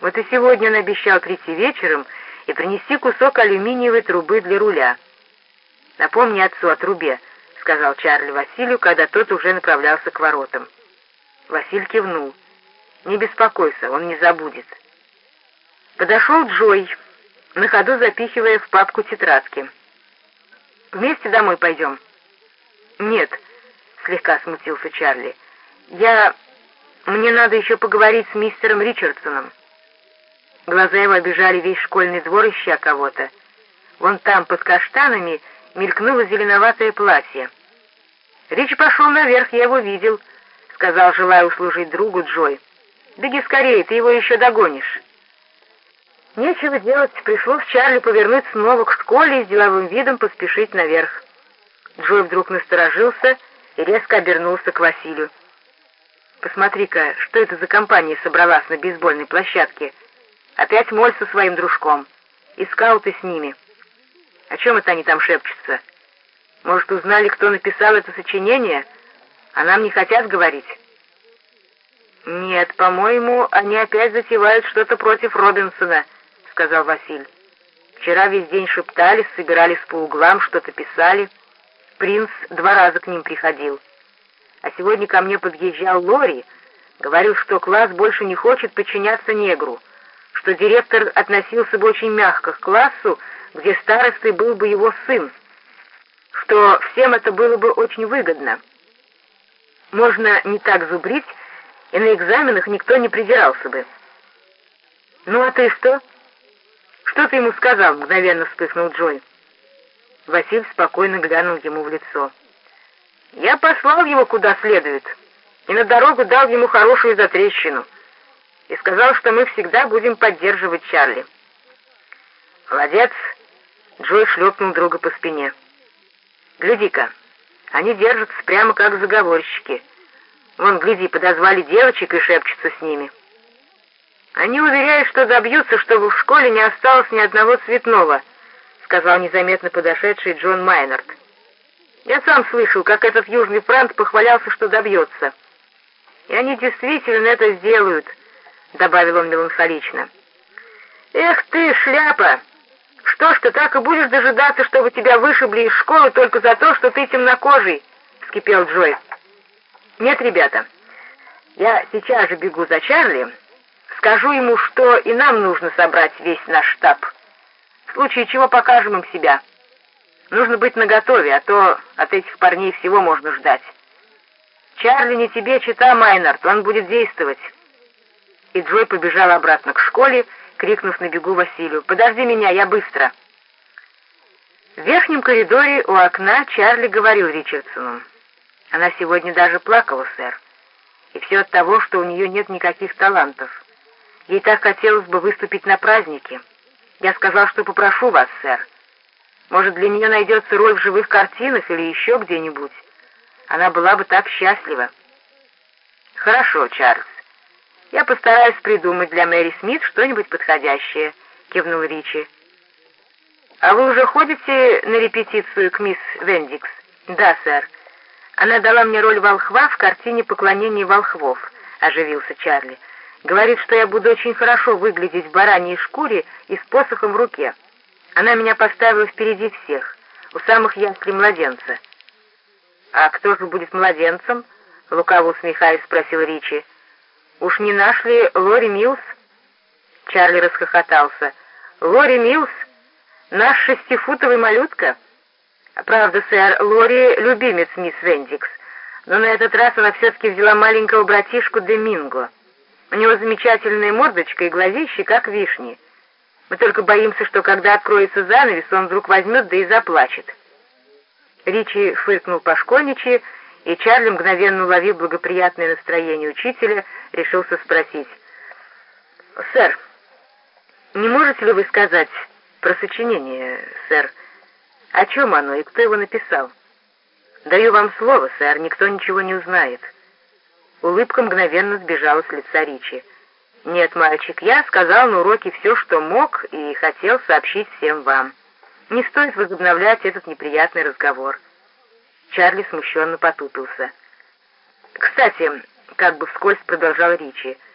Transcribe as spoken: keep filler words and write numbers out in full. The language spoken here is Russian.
Вот и сегодня он обещал прийти вечером и принести кусок алюминиевой трубы для руля. «Напомни отцу о трубе», — сказал Чарли Василию, когда тот уже направлялся к воротам. Василь кивнул. «Не беспокойся, он не забудет». Подошел Джой, на ходу запихивая в папку тетрадки. «Вместе домой пойдем?» «Нет», — слегка смутился Чарли. «Я... Мне надо еще поговорить с мистером Ричардсоном». Глаза его обижали весь школьный двор, ища кого-то. Вон там, под каштанами, мелькнуло зеленоватое платье. «Рич пошел наверх, я его видел», — сказал, желая услужить другу, Джой. «Беги скорее, ты его еще догонишь». Нечего делать, пришлось Чарли повернуть снова к школе и с деловым видом поспешить наверх. Джой вдруг насторожился и резко обернулся к Василию. «Посмотри-ка, что это за компания собралась на бейсбольной площадке? Опять Моль со своим дружком. И скауты с ними. О чем это они там шепчутся? Может, узнали, кто написал это сочинение, а нам не хотят говорить?» «Нет, по-моему, они опять затевают что-то против Робинсона», — сказал Василь. «Вчера весь день шептались, собирались по углам, что-то писали. Принц два раза к ним приходил. А сегодня ко мне подъезжал Лори, говорил, что класс больше не хочет подчиняться негру, что директор относился бы очень мягко к классу, где старостой был бы его сын, что всем это было бы очень выгодно. Можно не так зубрить, и на экзаменах никто не придирался бы». «Ну а ты что?» «Что ты ему сказал?» — мгновенно вспыхнул Джой. Василь спокойно глянул ему в лицо. «Я послал его куда следует, и на дорогу дал ему хорошую затрещину, и сказал, что мы всегда будем поддерживать Чарли». «Молодец!» — Джой шлепнул друга по спине. «Гляди-ка, они держатся прямо как заговорщики. Вон, гляди, подозвали девочек и шепчутся с ними. Они уверяют, что добьются, чтобы в школе не осталось ни одного цветного», — сказал незаметно подошедший Джон Майнард. «Я сам слышал, как этот южный франт похвалялся, что добьется. И они действительно это сделают», — добавил он меланхолично. «Эх ты, шляпа! Что ж ты так и будешь дожидаться, чтобы тебя вышибли из школы только за то, что ты темнокожий?» — вскипел Джой. «Нет, ребята, я сейчас же бегу за Чарли, скажу ему, что и нам нужно собрать весь наш штаб. В случае чего покажем им себя. Нужно быть наготове, а то от этих парней всего можно ждать. Чарли не тебе чита, Майнард, он будет действовать». И Джой побежал обратно к школе, крикнув на бегу Василию: «Подожди меня, я быстро!» В верхнем коридоре у окна Чарли говорил Ричардсону: «Она сегодня даже плакала, сэр. И все от того, что у нее нет никаких талантов. Ей так хотелось бы выступить на празднике. Я сказал, что попрошу вас, сэр. Может, для нее найдется роль в живых картинах или еще где-нибудь. Она была бы так счастлива». «Хорошо, Чарльз. Я постараюсь придумать для Мэри Смит что-нибудь подходящее», — кивнул Ричи. «А вы уже ходите на репетицию к мисс Вендикс?» «Да, сэр. Она дала мне роль волхва в картине «Поклонение волхвов», — оживился Чарли. «Говорит, что я буду очень хорошо выглядеть в бараньей шкуре и с посохом в руке. Она меня поставила впереди всех, у самых яслей младенца». «А кто же будет младенцем?» — лукаво усмехаясь, спросил Ричи. «Уж не наш ли Лори Милс?» Чарли расхохотался. «Лори Милс? Наш шестифутовый малютка?» «Правда, сэр, Лори — любимец мисс Вендикс, но на этот раз она все-таки взяла маленького братишку Доминго. У него замечательная мордочка и глазищи, как вишни. Мы только боимся, что когда откроется занавес, он вдруг возьмет да и заплачет». Ричи фыркнул по-школьничьи, и Чарли, мгновенно уловив благоприятное настроение учителя, решился спросить: «Сэр, не можете ли вы сказать про сочинение, сэр? О чем оно и кто его написал?» «Даю вам слово, сэр, никто ничего не узнает». Улыбка мгновенно сбежала с лица Ричи. «Нет, мальчик, я сказал на уроке все, что мог, и хотел сообщить всем вам. Не стоит возобновлять этот неприятный разговор». Чарли смущенно потупился. «Кстати, — как бы вскользь продолжал Ричи,